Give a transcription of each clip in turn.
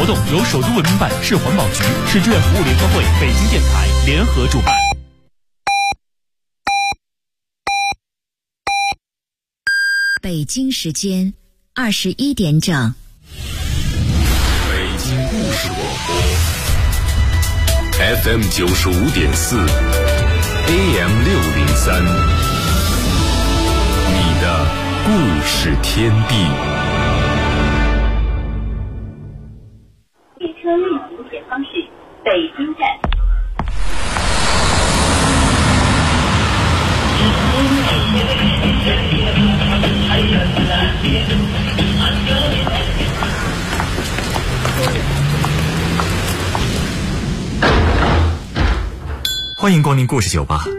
活动由首都文明办、市环保局、市志愿服务联合会、北京电台联合主办。 北京时间21点整。 北京故事广播 FM 95.4 AM 603，你的故事天地。 列车运行前方是北京站。 欢迎光临故事酒吧。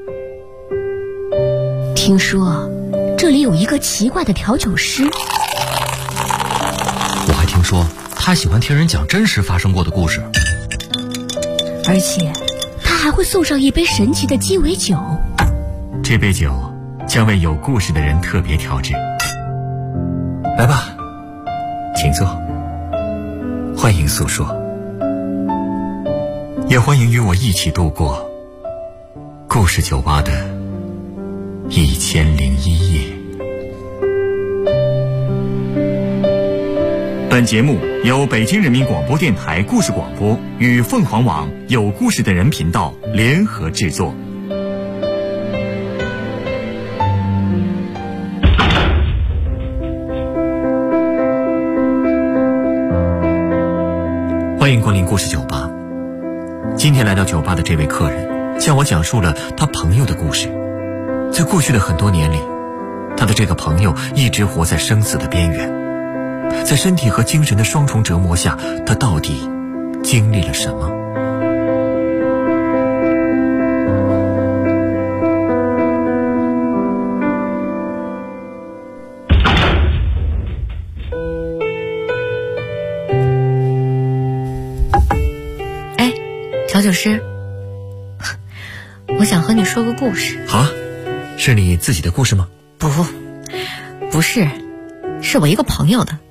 听说这里有一个奇怪的调酒师， 我还听说他喜欢听人讲真实发生过的故事， 而且他还会送上一杯神奇的鸡尾酒。 这杯酒将为有故事的人特别调制。来吧，请坐，欢迎诉说，也欢迎与我一起度过故事酒吧的1001夜。本节目由北京人民广播电台故事广播与凤凰网有故事的人频道联合制作。欢迎光临故事酒吧。今天来到酒吧的这位客人向我讲述了他朋友的故事。在过去的很多年里，他的这个朋友一直活在生死的边缘，在身体和精神的双重折磨下，他到底经历了什么？ 调酒师，我想和你说个故事。 好啊，是你自己的故事吗？ 不是，是我一个朋友的。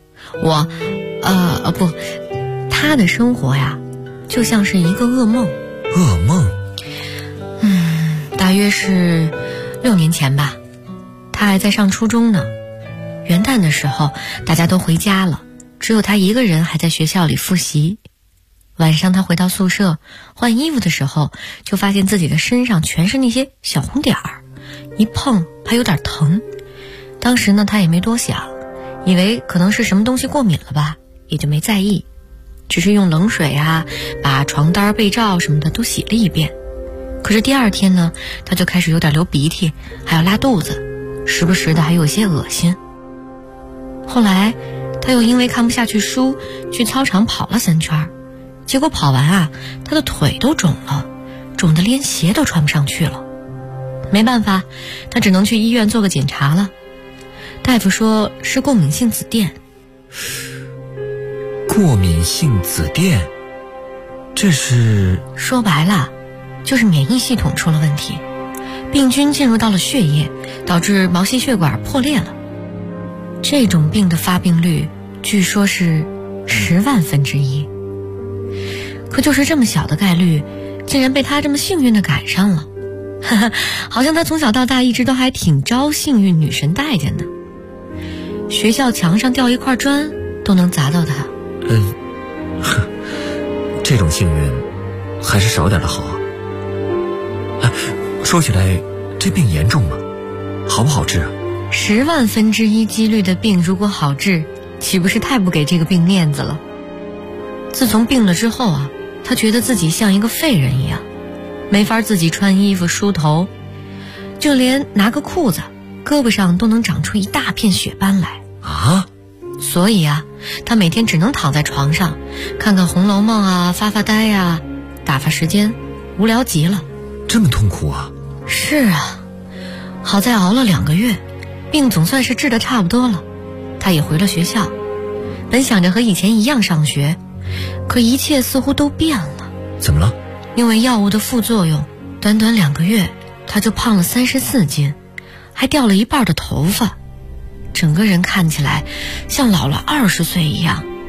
他的生活呀，就像是一个噩梦。 噩梦？ 大约是6年前吧，他还在上初中呢。元旦的时候，大家都回家了，只有他一个人还在学校里复习。晚上他回到宿舍换衣服的时候，就发现自己的身上全是那些小红点儿，一碰还有点疼。当时呢他也没多想，以为可能是什么东西过敏了吧，也就没在意，只是用冷水啊把床单被罩什么的都洗了一遍。可是第二天呢，他就开始有点流鼻涕，还有拉肚子，时不时的还有些恶心。后来他又因为看不下去书，去操场跑了3圈，结果跑完啊，他的腿都肿了，肿得连鞋都穿不上去了。没办法，他只能去医院做个检查了。大夫说是过敏性紫癜。 过敏性紫癜？这是…… 说白了，就是免疫系统出了问题，病菌进入到了血液，导致毛细血管破裂了。这种病的发病率据说是10万分之1。可就是这么小的概率，竟然被他这么幸运的赶上了。好像他从小到大一直都还挺招幸运女神待见的，学校墙上掉一块砖都能砸到他。 这种幸运还是少点的好啊。说起来，这病严重吗？好不好治啊 ？10万分之1几率的病如果好治，岂不是太不给这个病面子了？自从病了之后啊，他觉得自己像一个废人一样，没法自己穿衣服梳头，就连拿个裤子胳膊上都能长出一大片血斑来啊！ 所以啊，他每天只能躺在床上看看《红楼梦》啊，发发呆啊，打发时间，无聊极了。 这么痛苦啊？ 是啊，好在熬了2个月，病总算是治得差不多了。他也回了学校，本想着和以前一样上学，可一切似乎都变了。 怎么了？ 因为药物的副作用，短短2个月他就胖了34斤，还掉了一半的头发，整个人看起来像老了20岁一样。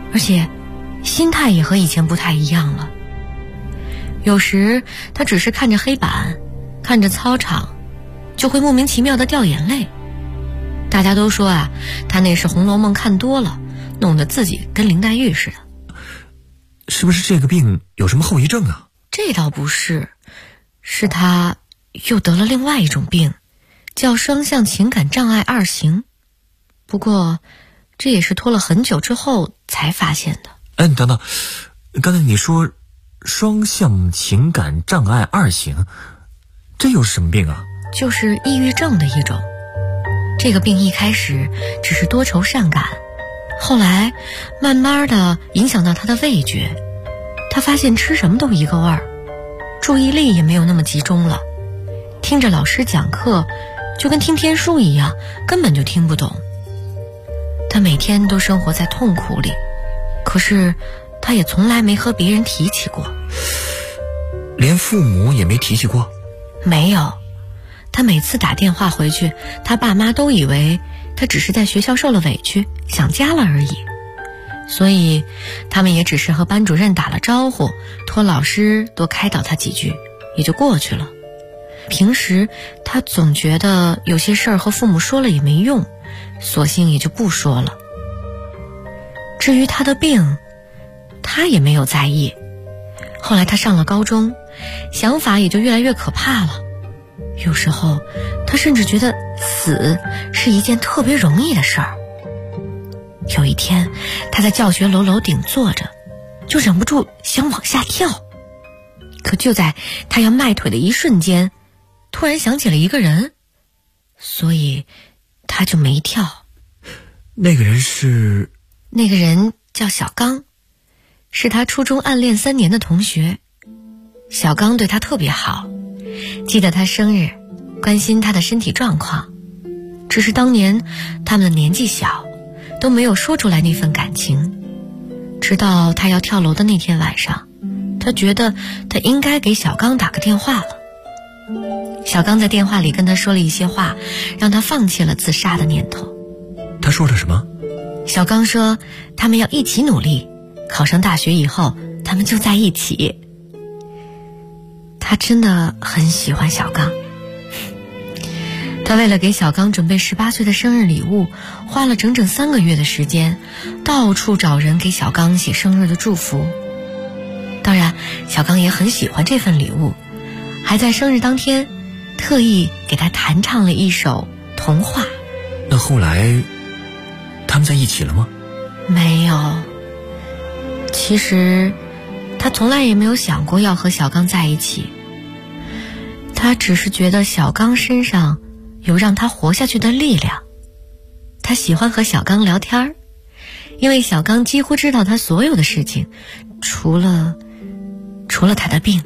而且心态也和以前不太一样了。有时他只是看着黑板，看着操场，就会莫名其妙地掉眼泪。大家都说啊，他那是《红楼梦》看多了，弄得自己跟林黛玉似的。 是不是这个病有什么后遗症啊？ 这倒不是，是他又得了另外一种病，叫双向情感障碍2型。不过这也是拖了很久之后才发现的。 你等等，刚才你说双向情感障碍2型，这又是什么病啊？ 就是抑郁症的一种。这个病一开始只是多愁善感，后来慢慢的影响到他的味觉，他发现吃什么都一个味儿，注意力也没有那么集中了，听着老师讲课就跟听天书一样，根本就听不懂。他每天都生活在痛苦里，可是他也从来没和别人提起过。 连父母也没提起过？ 没有，他每次打电话回去，他爸妈都以为他只是在学校受了委屈，想家了而已，所以他们也只是和班主任打了招呼，托老师多开导他几句，也就过去了。平时他总觉得有些事儿和父母说了也没用，索性也就不说了。至于他的病，他也没有在意。后来他上了高中，想法也就越来越可怕了。有时候他甚至觉得死是一件特别容易的事儿。有一天他在教学楼楼顶坐着，就忍不住想往下跳，可就在他要迈腿的一瞬间，突然想起了一个人，所以他就没跳。 那个人是？ 那个人叫小刚，是他初中暗恋3年的同学。小刚对他特别好，记得他生日，关心他的身体状况。只是当年他们的年纪小，都没有说出来那份感情。直到他要跳楼的那天晚上，他觉得他应该给小刚打个电话了。小刚在电话里跟他说了一些话，让他放弃了自杀的念头。 他说了什么？ 小刚说他们要一起努力，考上大学以后他们就在一起。他真的很喜欢小刚，他为了给小刚准备18岁的生日礼物，花了整整3个月的时间，到处找人给小刚写生日的祝福。当然小刚也很喜欢这份礼物，还在生日当天特意给他弹唱了一首童话。 那后来他们在一起了吗？ 没有，其实他从来也没有想过要和小刚在一起，他只是觉得小刚身上有让他活下去的力量。他喜欢和小刚聊天，因为小刚几乎知道他所有的事情，除了他的病。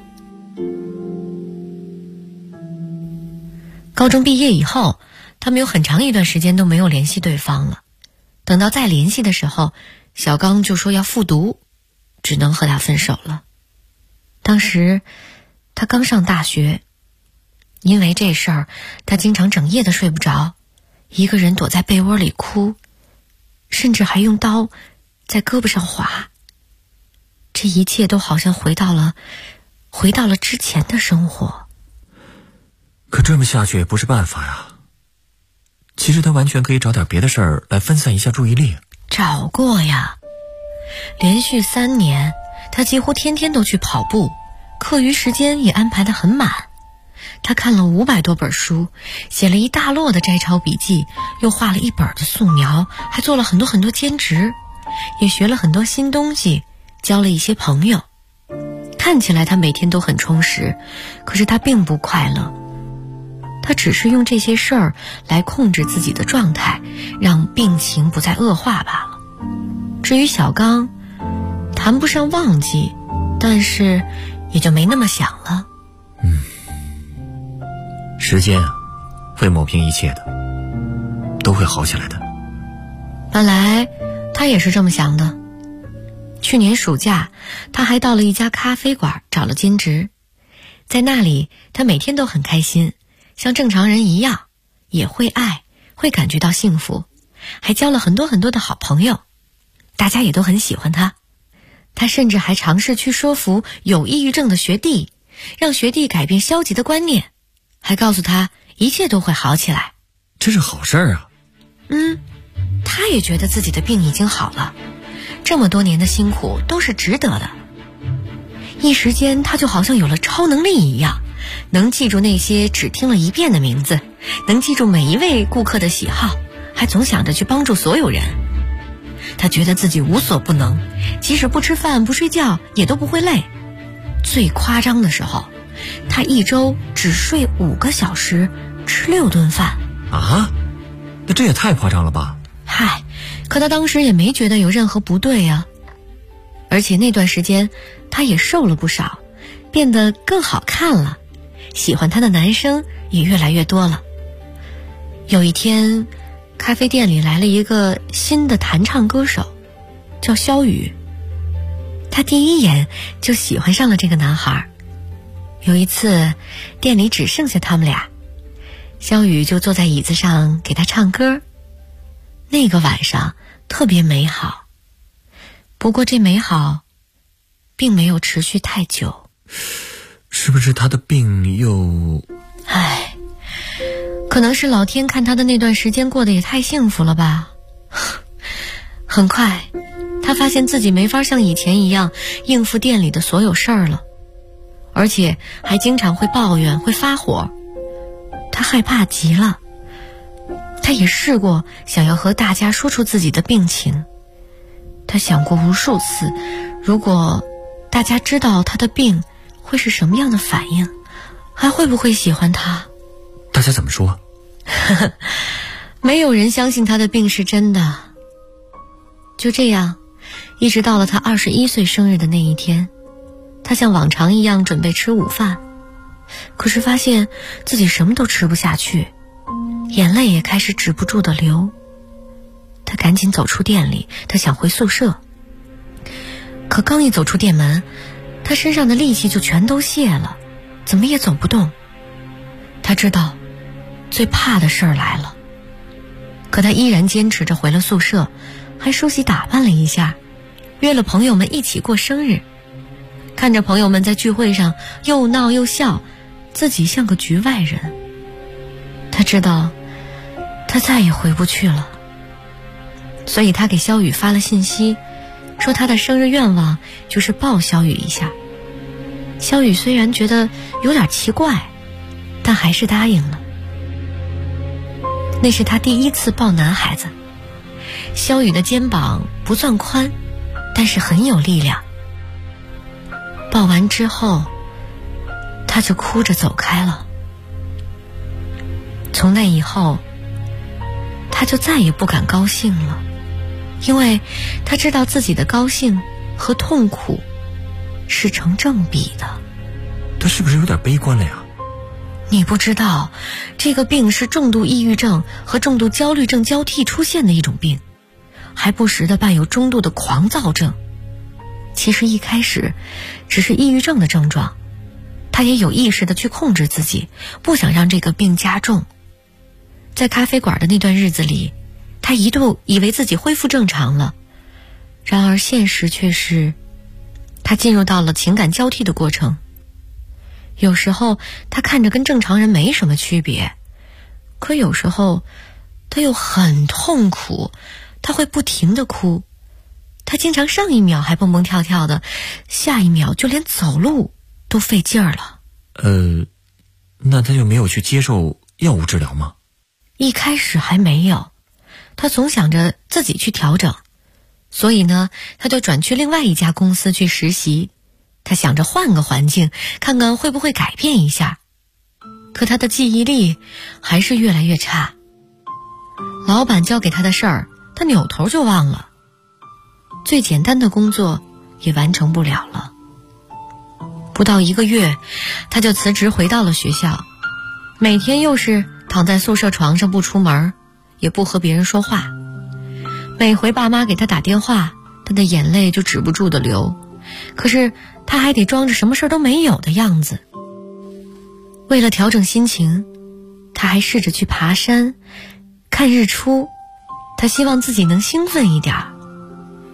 高中毕业以后，他们有很长一段时间都没有联系对方了。等到再联系的时候，小刚就说要复读，只能和他分手了。当时他刚上大学，因为这事儿他经常整夜的睡不着，一个人躲在被窝里哭，甚至还用刀在胳膊上划。这一切都好像回到了之前的生活。 可这么下去也不是办法呀。其实他完全可以找点别的事儿来分散一下注意力。 找过呀，连续3年他几乎天天都去跑步，课余时间也安排得很满。他看了500多本书，写了一大摞的摘抄笔记，又画了1本的素描，还做了很多兼职，也学了很多新东西，交了一些朋友。看起来他每天都很充实，可是他并不快乐。他只是用这些事儿来控制自己的状态，让病情不再恶化罢了。至于小刚，谈不上忘记，但是也就没那么想了。 时间啊，会抹平一切的，都会好起来的。 本来他也是这么想的。去年暑假，他还到了一家咖啡馆找了兼职，在那里他每天都很开心，像正常人一样，也会爱，会感觉到幸福，还交了很多的好朋友。 大家也都很喜欢他。他甚至还尝试去说服有抑郁症的学弟，让学弟改变消极的观念，还告诉他一切都会好起来。 这是好事儿啊。 他也觉得自己的病已经好了，这么多年的辛苦都是值得的。一时间他就好像有了超能力一样，能记住那些只听了一遍的名字，能记住每一位顾客的喜好，还总想着去帮助所有人。他觉得自己无所不能，即使不吃饭不睡觉也都不会累。最夸张的时候，他一周只睡5个小时，吃6顿饭。 啊？那这也太夸张了吧？ 嗨，可他当时也没觉得有任何不对啊。而且那段时间他也瘦了不少，变得更好看了，喜欢他的男生也越来越多了。有一天，咖啡店里来了一个新的弹唱歌手，叫肖宇。他第一眼就喜欢上了这个男孩。有一次，店里只剩下他们俩，肖宇就坐在椅子上给他唱歌。那个晚上特别美好，不过这美好并没有持续太久。 是不是他的病又…… 可能是老天看他的那段时间过得也太幸福了吧。很快他发现自己没法像以前一样应付店里的所有事儿了，而且还经常会抱怨，会发火。他害怕极了，他也试过想要和大家说出自己的病情。他想过无数次，如果大家知道他的病会是什么样的反应，还会不会喜欢他。 大家怎么说？ 没有人相信他的病是真的。就这样，一直到了他21岁生日的那一天，他像往常一样准备吃午饭，可是发现自己什么都吃不下去，眼泪也开始止不住的流。他赶紧走出店里，他想回宿舍。可刚一走出店门，他身上的力气就全都泄了，怎么也走不动。他知道最怕的事儿来了，可他依然坚持着回了宿舍，还梳洗打扮了一下，约了朋友们一起过生日。看着朋友们在聚会上又闹又笑，自己像个局外人。他知道他再也回不去了，所以他给肖宇发了信息，说他的生日愿望就是抱肖宇一下。肖宇虽然觉得有点奇怪，但还是答应了。那是他第一次抱男孩子。肖宇的肩膀不算宽，但是很有力量。抱完之后，他就哭着走开了。从那以后，他就再也不敢高兴了，因为他知道自己的高兴和痛苦是成正比的。 他是不是有点悲观了呀？ 你不知道，这个病是重度抑郁症和重度焦虑症交替出现的一种病，还不时地伴有中度的狂躁症。其实一开始只是抑郁症的症状，他也有意识地去控制自己，不想让这个病加重。在咖啡馆的那段日子里，他一度以为自己恢复正常了，然而现实却是他进入到了情感交替的过程。有时候他看着跟正常人没什么区别，可有时候他又很痛苦，他会不停地哭。他经常上一秒还蹦蹦跳跳的，下一秒就连走路都费劲儿了。 那他就没有去接受药物治疗吗？ 一开始还没有，他总想着自己去调整，所以呢，他就转去另外一家公司去实习。他想着换个环境，看看会不会改变一下。可他的记忆力还是越来越差，老板交给他的事儿，他扭头就忘了，最简单的工作也完成不了了。不到1个月，他就辞职回到了学校，每天又是躺在宿舍床上不出门，也不和别人说话。每回爸妈给他打电话，他的眼泪就止不住的流，可是他还得装着什么事都没有的样子。为了调整心情，他还试着去爬山看日出，他希望自己能兴奋一点。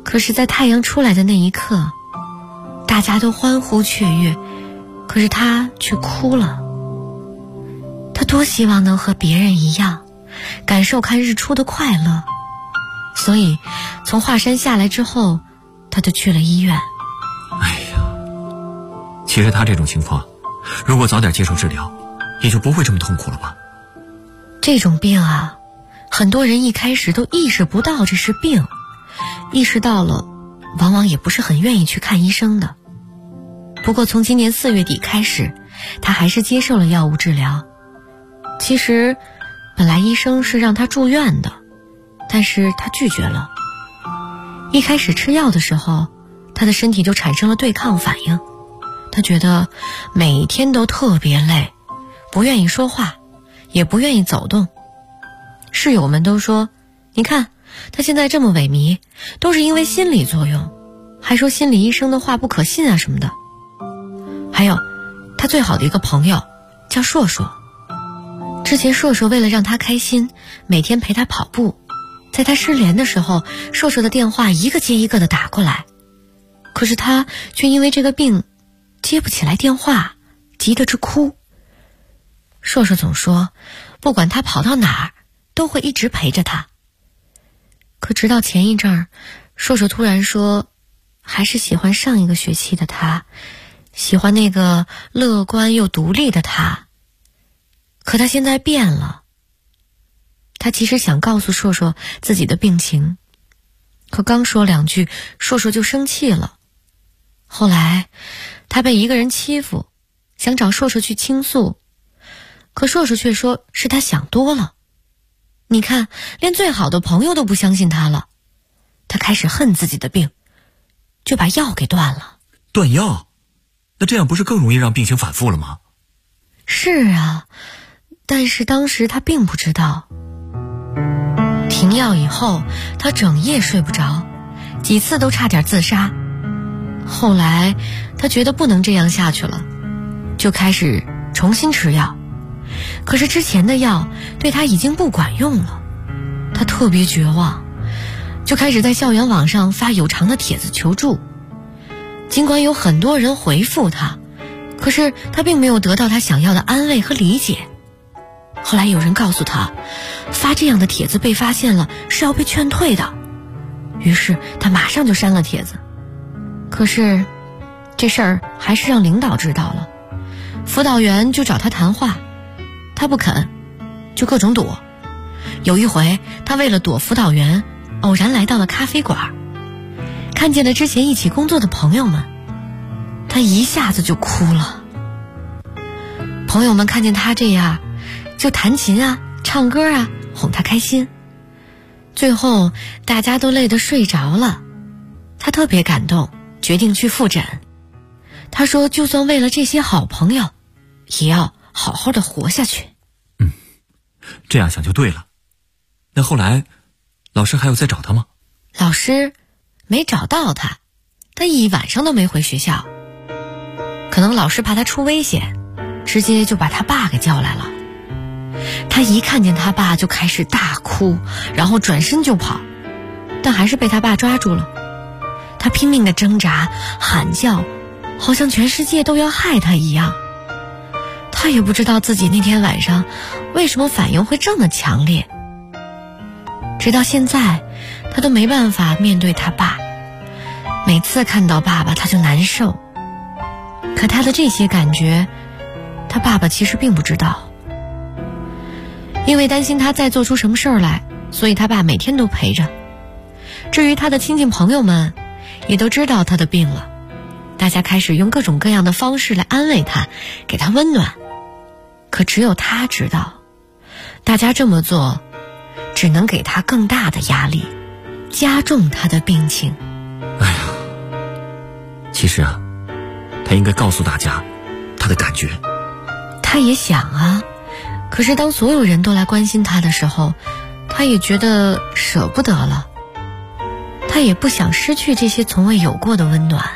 可是在太阳出来的那一刻，大家都欢呼雀跃，可是他却哭了。他多希望能和别人一样感受看日出的快乐，所以从华山下来之后，他就去了医院。 哎呀，其实他这种情况，如果早点接受治疗，也就不会这么痛苦了吧。 这种病啊，很多人一开始都意识不到这是病，意识到了往往也不是很愿意去看医生的。不过从今年4月底开始，他还是接受了药物治疗。其实本来医生是让他住院的，但是他拒绝了。一开始吃药的时候，他的身体就产生了对抗反应，他觉得每天都特别累，不愿意说话，也不愿意走动。室友们都说，你看他现在这么萎靡，都是因为心理作用，还说心理医生的话不可信啊什么的。还有他最好的一个朋友叫硕硕，之前硕硕为了让他开心，每天陪他跑步，在他失联的时候，硕硕的电话一个接一个的打过来，可是他却因为这个病接不起来电话，急得直哭。硕硕总说不管他跑到哪儿都会一直陪着他。可直到前一阵儿，硕硕突然说还是喜欢上一个学期的他，喜欢那个乐观又独立的他。可他现在变了。他其实想告诉硕硕自己的病情，可刚说2句，硕硕就生气了。后来他被一个人欺负，想找硕硕去倾诉，可硕硕却说是他想多了。你看，连最好的朋友都不相信他了。他开始恨自己的病，就把药给断了。 断药？那这样不是更容易让病情反复了吗？ 是啊，但是当时他并不知道。停药以后，他整夜睡不着，几次都差点自杀。后来他觉得不能这样下去了，就开始重新吃药。可是之前的药对他已经不管用了，他特别绝望，就开始在校园网上发有偿的帖子求助。尽管有很多人回复他，可是他并没有得到他想要的安慰和理解。后来有人告诉他，发这样的帖子被发现了是要被劝退的，于是他马上就删了帖子。可是这事儿还是让领导知道了，辅导员就找他谈话，他不肯，就各种躲。有一回他为了躲辅导员，偶然来到了咖啡馆，看见了之前一起工作的朋友们，他一下子就哭了。朋友们看见他这样，就弹琴啊，唱歌啊，哄他开心。最后大家都累得睡着了，他特别感动，决定去复诊。他说就算为了这些好朋友，也要好好的活下去。 这样想就对了。那后来老师还有再找他吗？ 老师没找到他，他一晚上都没回学校。可能老师怕他出危险，直接就把他爸给叫来了。他一看见他爸就开始大哭，然后转身就跑，但还是被他爸抓住了。他拼命的挣扎喊叫，好像全世界都要害他一样。他也不知道自己那天晚上为什么反应会这么强烈。直到现在他都没办法面对他爸，每次看到爸爸他就难受。可他的这些感觉，他爸爸其实并不知道。因为担心他再做出什么事儿来，所以他爸每天都陪着。至于他的亲戚朋友们也都知道他的病了，大家开始用各种各样的方式来安慰他，给他温暖。可只有他知道，大家这么做只能给他更大的压力，加重他的病情。 哎呀，其实啊，他应该告诉大家他的感觉。 他也想啊，可是当所有人都来关心他的时候，他也觉得舍不得了。他也不想失去这些从未有过的温暖。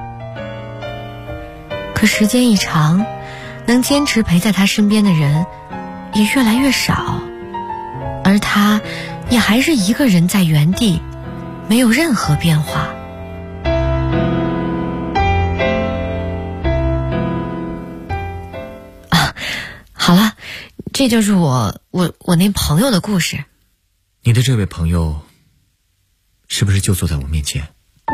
可时间一长，能坚持陪在他身边的人也越来越少，而他也还是一个人在原地没有任何变化。好了，这就是我那朋友的故事。 你的这位朋友是不是就坐在我面前？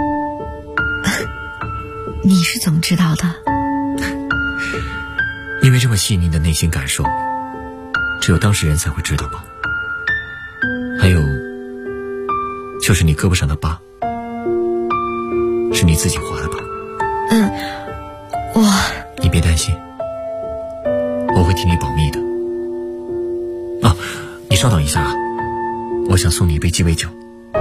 你是怎么知道的？ 因为这么细腻的内心感受，只有当事人才会知道吧。还有就是你胳膊上的疤，是你自己划的吧？你别担心，我会替你保密的。啊，你稍等一下啊，我想送你一杯鸡尾酒。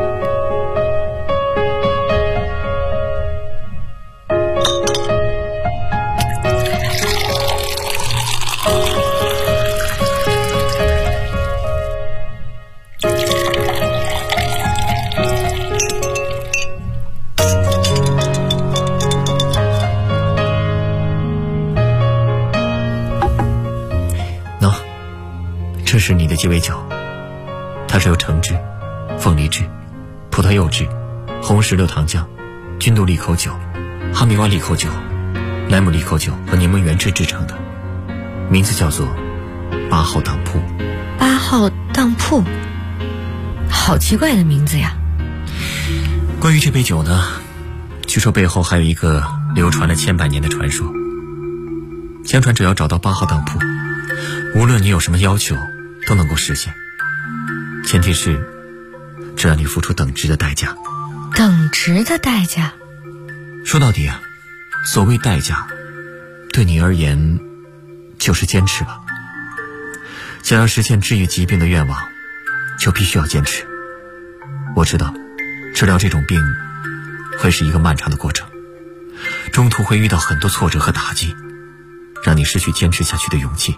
这是你的鸡尾酒，它是由橙汁、凤梨汁、葡萄柚汁、红石榴糖浆、君度利口酒、哈密瓜利口酒、莱姆利口酒和柠檬原汁制成的，名字叫做8号当铺。 8号当铺，好奇怪的名字呀。 关于这杯酒呢，据说背后还有一个流传了千百年的传说。相传只要找到8号当铺，无论你有什么要求都能够实现，前提是只要你付出等值的代价。 等值的代价？ 说到底啊，所谓代价对你而言就是坚持吧。想要实现治愈疾病的愿望，就必须要坚持。我知道治疗这种病会是一个漫长的过程，中途会遇到很多挫折和打击，让你失去坚持下去的勇气。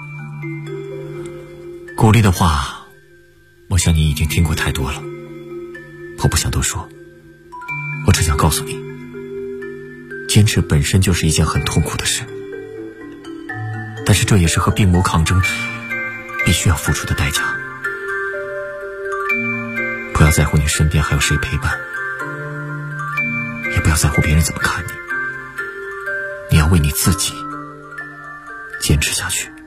鼓励的话，我想你已经听过太多了，我不想多说，我只想告诉你，坚持本身就是一件很痛苦的事，但是这也是和病魔抗争必须要付出的代价。不要在乎你身边还有谁陪伴，也不要在乎别人怎么看你，你要为你自己坚持下去。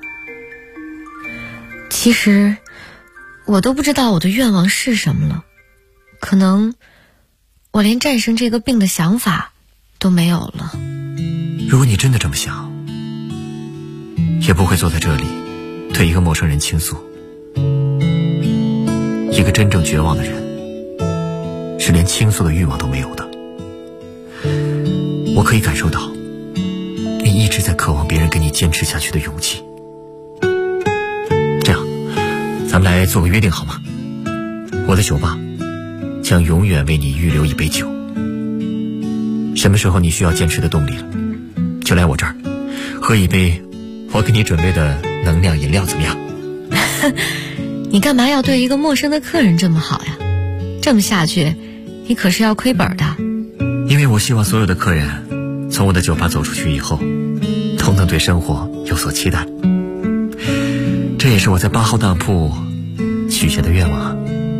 其实我都不知道我的愿望是什么了，可能我连战胜这个病的想法都没有了。 如果你真的这么想，也不会坐在这里对一个陌生人倾诉。一个真正绝望的人是连倾诉的欲望都没有的。我可以感受到你一直在渴望别人跟你坚持下去的勇气。这样咱们来做个约定好吗？我的酒吧将永远为你预留一杯酒，什么时候你需要坚持的动力了，就来我这儿喝一杯我给你准备的能量饮料，怎么样？ 你干嘛要对一个陌生的客人这么好呀？这么下去你可是要亏本的。 因为我希望所有的客人从我的酒吧走出去以后都能对生活有所期待，这也是我在8号当铺许下的愿望啊。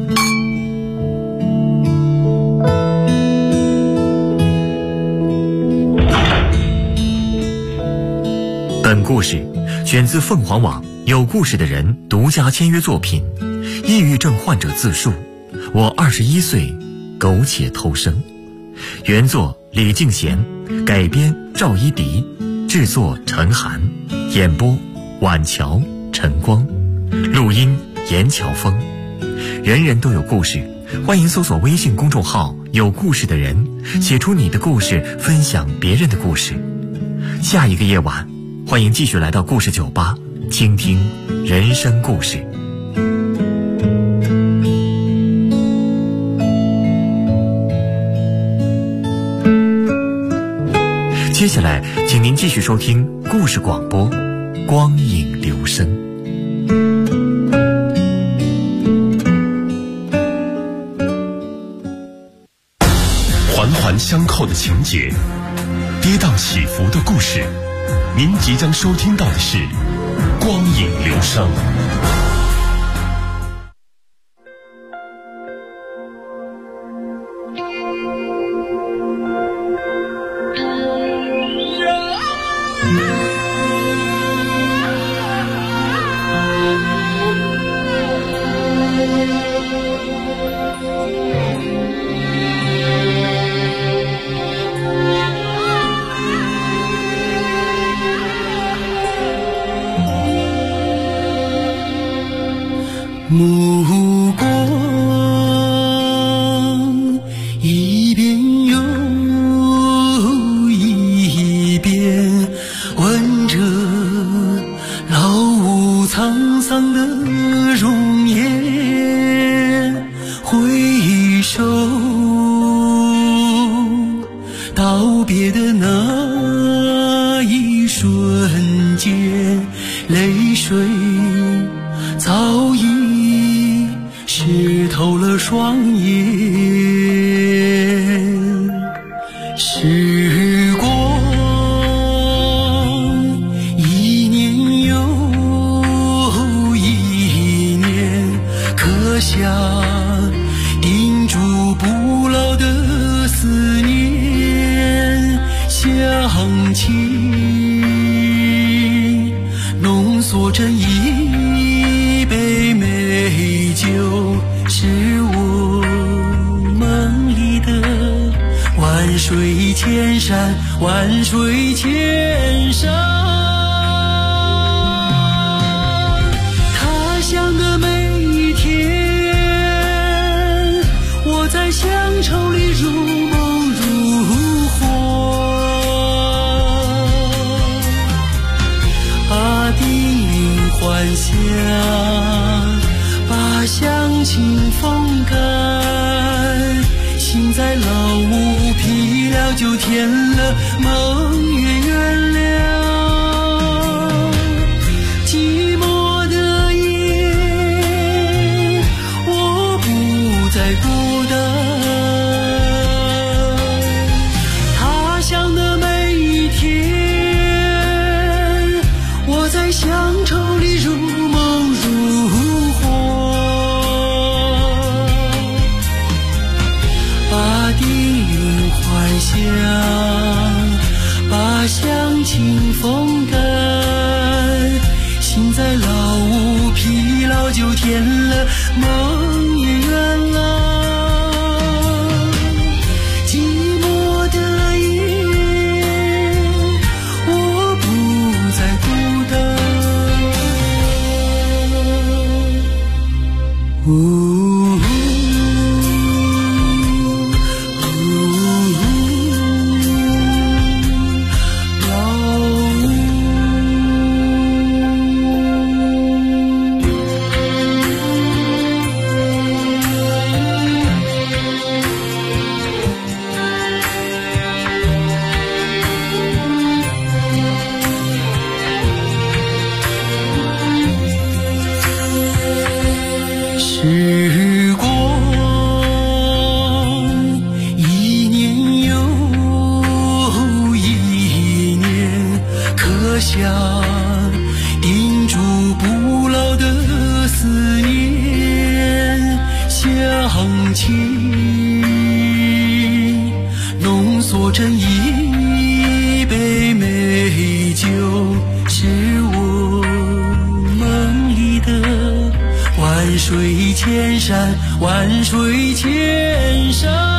本故事选自凤凰网有故事的人独家签约作品《抑郁症患者自述：我21岁苟且偷生》，原作李敬贤，改编赵一迪，制作陈涵，演播婉乔、陈光，录音严乔峰。人人都有故事，欢迎搜索微信公众号有故事的人，写出你的故事，分享别人的故事。下一个夜晚，欢迎继续来到故事酒吧，倾听人生故事。接下来请您继续收听故事广播光影留声。 环环相扣的情节，跌宕起伏的故事，您即将收听到的是光影留声。 告别的那一瞬间，泪水早已湿透了双眼。时光一年又一年，刻下钉住不老的思念。乡情浓缩成一杯美酒，是我梦里的万水千山，万水千山。他乡的每一天，我在乡愁里如梦如幻。把叮咛还乡，把乡情风干，心在老屋疲了就填了，梦也圆了。寂寞的夜，我不再孤单。他乡的每一天，我在乡愁里如梦如幻。把叮咛还乡，把乡情风干，心在老屋疲劳就填了，梦也圆了。寂寞的夜，我不再孤单。时光一年又一年，刻下钉住不老的思念。乡情浓缩成一杯美酒，是我梦里的万水千山，万水千山。